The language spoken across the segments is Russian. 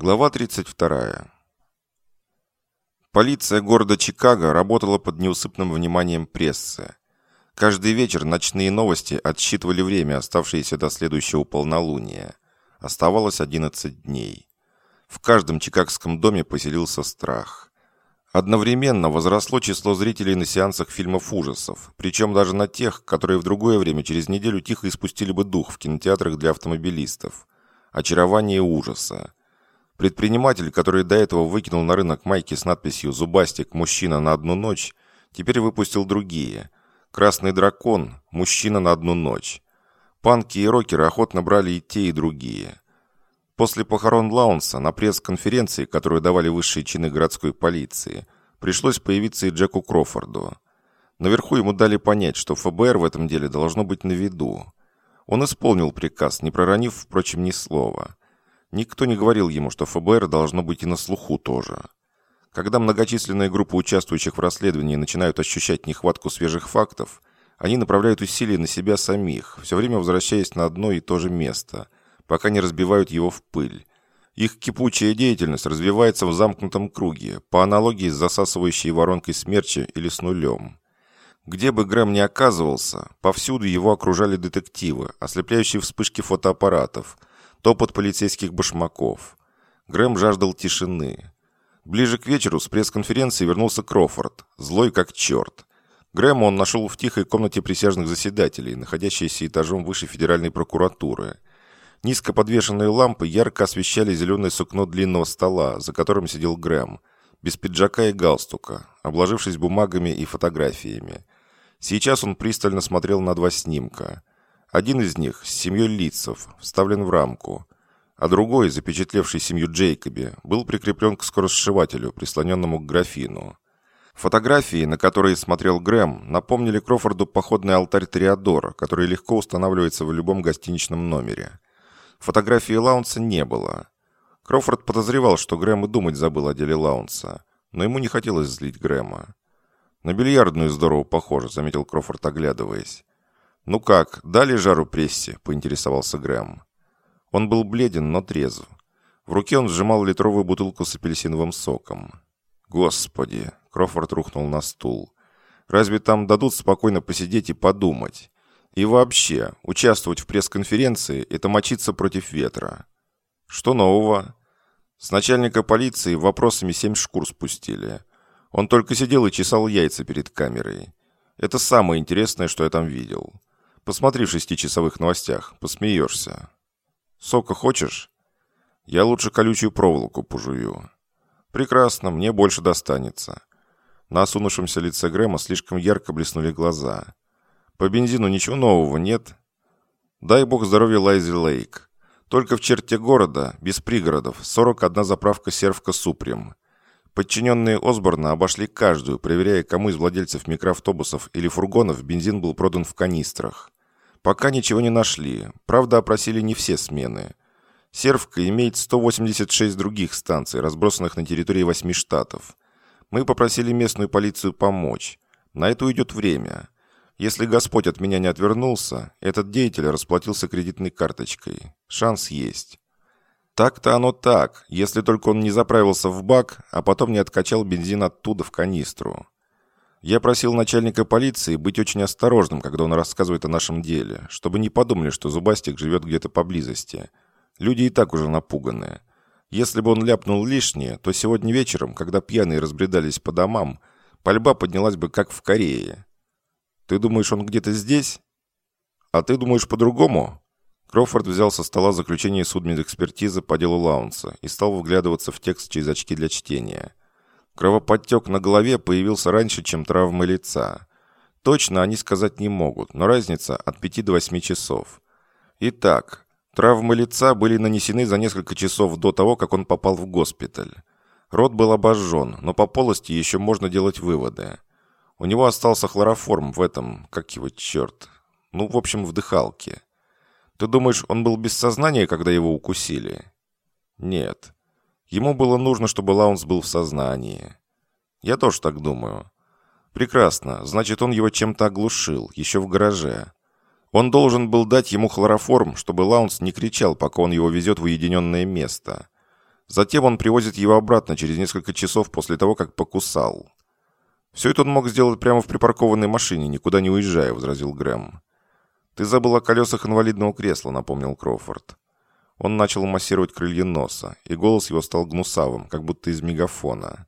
Глава 32. Полиция города Чикаго работала под неусыпным вниманием прессы. Каждый вечер ночные новости отсчитывали время, оставшееся до следующего полнолуния. Оставалось 11 дней. В каждом чикагском доме поселился страх. Одновременно возросло число зрителей на сеансах фильмов ужасов, причем даже на тех, которые в другое время через неделю тихо испустили бы дух в кинотеатрах для автомобилистов. Очарование ужаса. Предприниматель, который до этого выкинул на рынок майки с надписью «Зубастик. Мужчина на одну ночь», теперь выпустил другие. «Красный дракон. Мужчина на одну ночь». Панки и рокеры охотно брали и те, и другие. После похорон Лаунса на пресс-конференции, которую давали высшие чины городской полиции, пришлось появиться и Джеку Крофорду. Наверху ему дали понять, что ФБР в этом деле должно быть на виду. Он исполнил приказ, не проронив, впрочем, ни слова. Никто не говорил ему, что ФБР должно быть и на слуху тоже. Когда многочисленные группы участвующих в расследовании начинают ощущать нехватку свежих фактов, они направляют усилия на себя самих, все время возвращаясь на одно и то же место, пока не разбивают его в пыль. Их кипучая деятельность развивается в замкнутом круге, по аналогии с засасывающей воронкой смерча или с нулем. Где бы Грэм ни оказывался, повсюду его окружали детективы, ослепляющие вспышки фотоаппаратов, топот полицейских башмаков. Грэм жаждал тишины. Ближе к вечеру с пресс-конференции вернулся Крофорд, злой как черт. Грэма он нашел в тихой комнате присяжных заседателей, находящейся этажом выше Федеральной прокуратуры. Низко подвешенные лампы ярко освещали зеленое сукно длинного стола, за которым сидел Грэм, без пиджака и галстука, обложившись бумагами и фотографиями. Сейчас он пристально смотрел на два снимка. Один из них с семьей Литцев вставлен в рамку, а другой, запечатлевший семью Джейкоби, был прикреплен к скоросшивателю, прислоненному к графину. Фотографии, на которые смотрел Грэм, напомнили Крофорду походный алтарь Тореадора, который легко устанавливается в любом гостиничном номере. Фотографии Лаунса не было. Крофорд подозревал, что Грэм и думать забыл о деле Лаунса, но ему не хотелось злить Грэма. «На бильярдную здорово похоже», — заметил Крофорд, оглядываясь. «Ну как, дали жару прессе?» — поинтересовался Грэм. Он был бледен, но трезв. В руке он сжимал литровую бутылку с апельсиновым соком. «Господи!» — Крофорд рухнул на стул. «Разве там дадут спокойно посидеть и подумать? И вообще, участвовать в пресс-конференции — это мочиться против ветра». «Что нового?» «С начальника полиции вопросами 7 шкур спустили. Он только сидел и чесал яйца перед камерой. Это самое интересное, что я там видел. Посмотри в 6-часовых новостях, посмеешься. Сока хочешь? Я лучше колючую проволоку пожую». «Прекрасно, мне больше достанется». На осунувшемся лице Грэма слишком ярко блеснули глаза. «По бензину ничего нового нет?» «Дай бог здоровья Лайзе Лейк. Только в черте города, без пригородов, 41 заправка «Сервка Супрем». Подчиненные Осборна обошли каждую, проверяя, кому из владельцев микроавтобусов или фургонов бензин был продан в канистрах. Пока ничего не нашли, правда, опросили не все смены. «Сервка» имеет 186 других станций, разбросанных на территории 8 штатов. Мы попросили местную полицию помочь. На это уйдет время. Если Господь от меня не отвернулся, этот деятель расплатился кредитной карточкой. Шанс есть. Так-то оно так, если только он не заправился в бак, а потом не откачал бензин оттуда в канистру. Я просил начальника полиции быть очень осторожным, когда он рассказывает о нашем деле, чтобы не подумали, что Зубастик живет где-то поблизости. Люди и так уже напуганы. Если бы он ляпнул лишнее, то сегодня вечером, когда пьяные разбредались по домам, пальба поднялась бы как в Корее. Ты думаешь, он где-то здесь? А ты думаешь по-другому? Крофорд взял со стола заключение судмедэкспертизы по делу Лаунса и стал вглядываться в текст через очки для чтения. Кровоподтек на голове появился раньше, чем травмы лица. Точно они сказать не могут, но разница от 5 до 8 часов. Итак, травмы лица были нанесены за несколько часов до того, как он попал в госпиталь. Рот был обожжен, но по полости еще можно делать выводы. У него остался хлороформ в этом, как его черт, в общем, в дыхалке. Ты думаешь, он был без сознания, когда его укусили? Нет. Ему было нужно, чтобы Лаунс был в сознании. Я тоже так думаю. Прекрасно. Значит, он его чем-то оглушил, еще в гараже. Он должен был дать ему хлороформ, чтобы Лаунс не кричал, пока он его везет в уединенное место. Затем он привозит его обратно через несколько часов после того, как покусал. «Все это он мог сделать прямо в припаркованной машине, никуда не уезжая», — возразил Грэм. «Ты забыл о колесах инвалидного кресла», — напомнил Кроуфорд. Он начал массировать крылья носа, и голос его стал гнусавым, как будто из мегафона.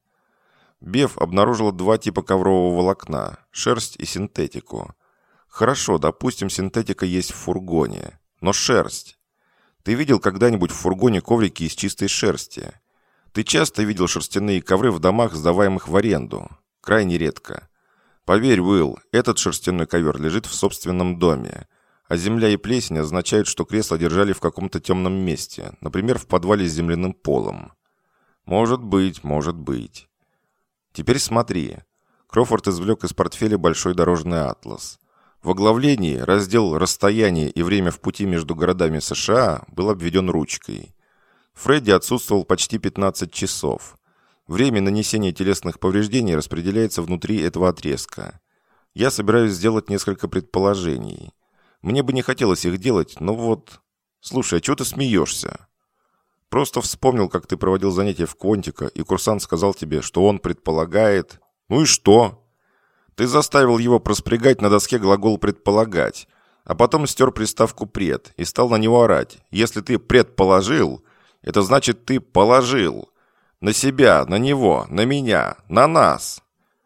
Беф обнаружила два типа коврового волокна – шерсть и синтетику. Хорошо, допустим, синтетика есть в фургоне, но шерсть. Ты видел когда-нибудь в фургоне коврики из чистой шерсти? Ты часто видел шерстяные ковры в домах, сдаваемых в аренду? Крайне редко. Поверь, Уилл, этот шерстяной ковер лежит в собственном доме, а земля и плесень означают, что кресло держали в каком-то темном месте, например, в подвале с земляным полом. Может быть, может быть. Теперь смотри. Кроуфорд извлек из портфеля большой дорожный атлас. В оглавлении раздел «Расстояние и время в пути между городами США» был обведен ручкой. Фредди отсутствовал почти 15 часов. Время нанесения телесных повреждений распределяется внутри этого отрезка. Я собираюсь сделать несколько предположений. Мне бы не хотелось их делать, но вот... Слушай, а чего ты смеешься? Просто вспомнил, как ты проводил занятия в Квонтика, и курсант сказал тебе, что он предполагает... Ну и что? Ты заставил его проспрягать на доске глагол «предполагать», а потом стер приставку «пред» и стал на него орать. Если ты предположил, это значит ты положил. На себя, на него, на меня, на нас.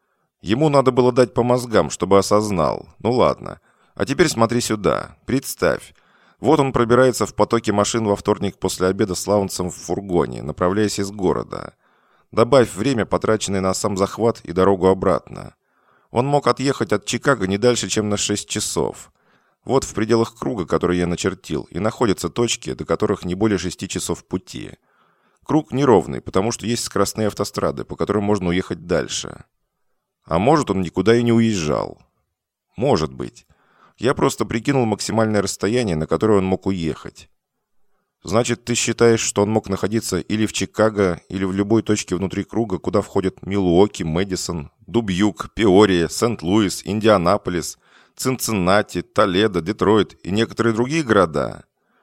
Ему надо было дать по мозгам, чтобы осознал. Ну ладно. А теперь смотри сюда. Представь. Вот он пробирается в потоке машин во вторник после обеда с Лаунсом в фургоне, направляясь из города. Добавь время, потраченное на сам захват и дорогу обратно. Он мог отъехать от Чикаго не дальше, чем на 6 часов. Вот в пределах круга, который я начертил, и находятся точки, до которых не более 6 часов пути. Круг неровный, потому что есть скоростные автострады, по которым можно уехать дальше. А может, он никуда и не уезжал. Может быть. Я просто прикинул максимальное расстояние, на которое он мог уехать. Значит, ты считаешь, что он мог находиться или в Чикаго, или в любой точке внутри круга, куда входят Милуоки, Мэдисон, Дубьюк, Пеория, Сент-Луис, Индианаполис, Цинциннати, Толедо, Детройт и некоторые другие города?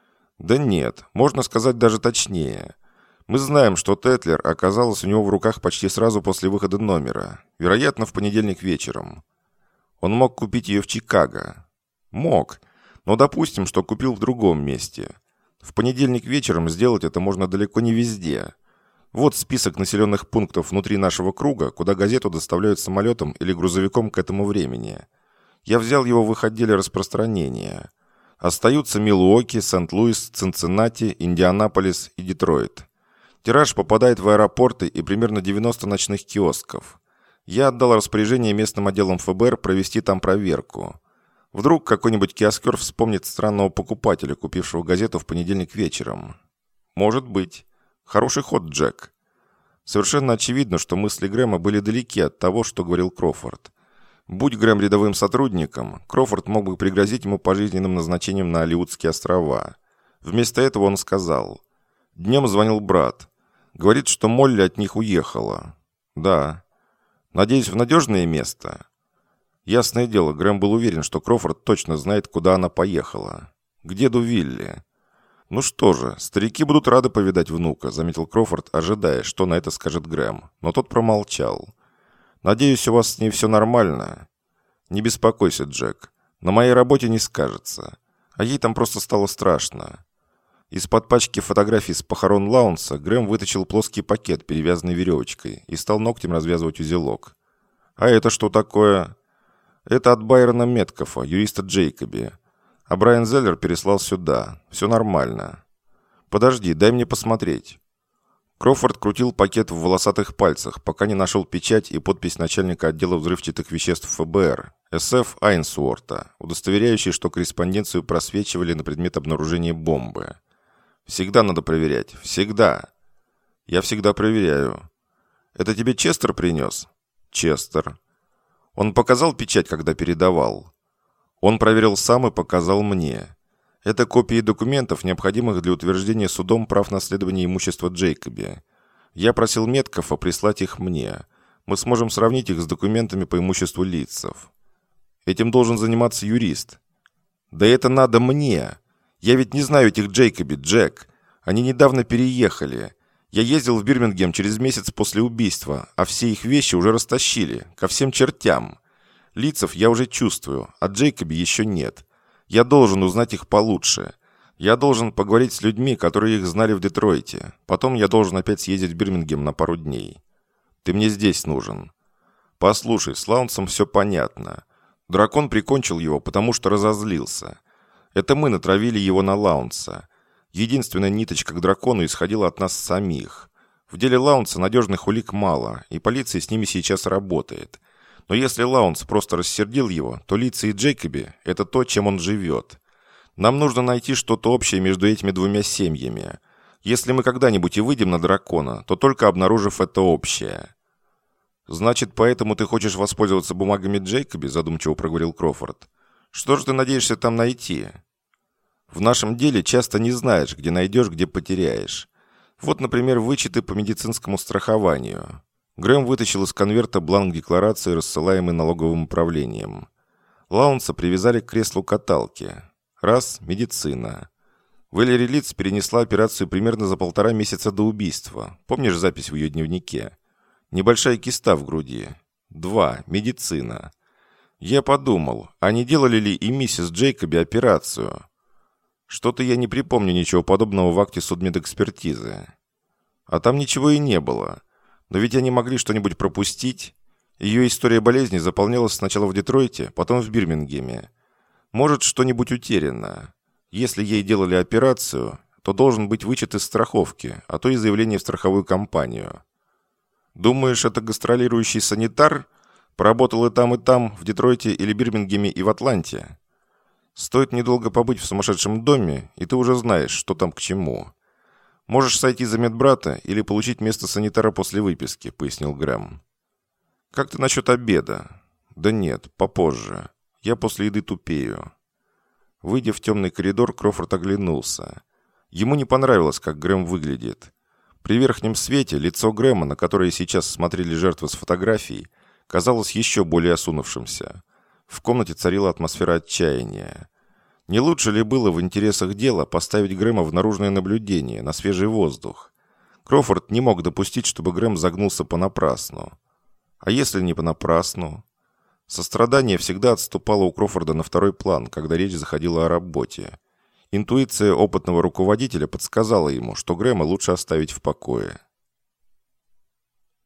Да нет, можно сказать даже точнее. Мы знаем, что Тетлер оказалась у него в руках почти сразу после выхода номера, вероятно, в понедельник вечером. Он мог купить ее в Чикаго. Мог, но допустим, что купил в другом месте. В понедельник вечером сделать это можно далеко не везде. Вот список населенных пунктов внутри нашего круга, куда газету доставляют самолетом или грузовиком к этому времени. Я взял его в их отделе распространения. Остаются Милуоки, Сент-Луис, Цинциннати, Индианаполис и Детройт. Тираж попадает в аэропорты и примерно 90 ночных киосков. Я отдал распоряжение местным отделам ФБР провести там проверку. Вдруг какой-нибудь киоскер вспомнит странного покупателя, купившего газету в понедельник вечером. Может быть. Хороший ход, Джек. Совершенно очевидно, что мысли Грэма были далеки от того, что говорил Кроуфорд. Будь Грэм рядовым сотрудником, Кроуфорд мог бы пригрозить ему пожизненным назначением на Алиутские острова. Вместо этого он сказал: «Днем звонил брат. Говорит, что Молли от них уехала». «Да». «Надеюсь, в надежное место?» Ясное дело, Грэм был уверен, что Кроуфорд точно знает, куда она поехала. К деду Вилли. «Ну что же, старики будут рады повидать внука», — заметил Кроуфорд, ожидая, что на это скажет Грэм. Но тот промолчал. «Надеюсь, у вас с ней все нормально?» «Не беспокойся, Джек. На моей работе не скажется. А ей там просто стало страшно». Из-под пачки фотографий с похорон Лаунса Грэм вытащил плоский пакет, перевязанный веревочкой, и стал ногтем развязывать узелок. «А это что такое?» «Это от Байрона Меткофа, юриста Джейкоби. А Брайан Зеллер переслал сюда. Все нормально». «Подожди, дай мне посмотреть». Кроуфорд крутил пакет в волосатых пальцах, пока не нашел печать и подпись начальника отдела взрывчатых веществ ФБР, С.Ф. Айнсуорта, удостоверяющий, что корреспонденцию просвечивали на предмет обнаружения бомбы. «Всегда надо проверять. Всегда». «Я всегда проверяю». «Это тебе Честер принес?» «Честер». «Он показал печать, когда передавал?» «Он проверил сам и показал мне. Это копии документов, необходимых для утверждения судом прав наследования имущества Джейкоби. Я просил Меткофа прислать их мне. Мы сможем сравнить их с документами по имуществу Литцев. Этим должен заниматься юрист». «Да это надо мне. Я ведь не знаю этих Джейкоби, Джек. Они недавно переехали. Я ездил в Бирмингем через месяц после убийства, а все их вещи уже растащили, ко всем чертям. Лицев я уже чувствую, а Джейкоби еще нет. Я должен узнать их получше. Я должен поговорить с людьми, которые их знали в Детройте. Потом я должен опять съездить в Бирмингем на пару дней. Ты мне здесь нужен. Послушай, с Лаунсом все понятно. Дракон прикончил его, потому что разозлился. Это мы натравили его на Лаунса. Единственная ниточка к дракону исходила от нас самих. В деле Лаунса надежных улик мало, и полиция с ними сейчас работает. Но если Лаунс просто рассердил его, то Лица и Джейкоби – это то, чем он живет. Нам нужно найти что-то общее между этими двумя семьями. Если мы когда-нибудь и выйдем на дракона, то только обнаружив это общее. «Значит, поэтому ты хочешь воспользоваться бумагами Джейкоби?» – задумчиво проговорил Кроуфорд. «Что же ты надеешься там найти?» «В нашем деле часто не знаешь, где найдешь, где потеряешь. Вот, например, вычеты по медицинскому страхованию». Грэм вытащил из конверта бланк декларации, рассылаемый налоговым управлением. Лаунса привязали к креслу каталки. Раз – медицина. Вэлери Литц перенесла операцию примерно за 1,5 месяца до убийства. Помнишь запись в ее дневнике? Небольшая киста в груди. 2 – медицина. Я подумал, а не делали ли и миссис Джейкоби операцию? Что-то я не припомню ничего подобного в акте судмедэкспертизы. А там ничего и не было. Но ведь они могли что-нибудь пропустить. Ее история болезни заполнялась сначала в Детройте, потом в Бирмингеме. Может, что-нибудь утеряно. Если ей делали операцию, то должен быть вычет из страховки, а то и заявление в страховую компанию. Думаешь, это гастролирующий санитар? Поработал и там, в Детройте или Бирмингеме и в Атланте? Стоит недолго побыть в сумасшедшем доме, и ты уже знаешь, что там к чему. Можешь сойти за медбрата или получить место санитара после выписки», — пояснил Грэм. «Как ты насчет обеда?» «Да нет, попозже. Я после еды тупею». Выйдя в темный коридор, Кроуфорд оглянулся. Ему не понравилось, как Грэм выглядит. При верхнем свете лицо Грэма, на которое сейчас смотрели жертвы с фотографий, казалось еще более осунувшимся. В комнате царила атмосфера отчаяния. Не лучше ли было в интересах дела поставить Грэма в наружное наблюдение, на свежий воздух? Кроуфорд не мог допустить, чтобы Грэм загнулся понапрасну. А если не понапрасну? Сострадание всегда отступало у Кроуфорда на второй план, когда речь заходила о работе. Интуиция опытного руководителя подсказала ему, что Грэма лучше оставить в покое.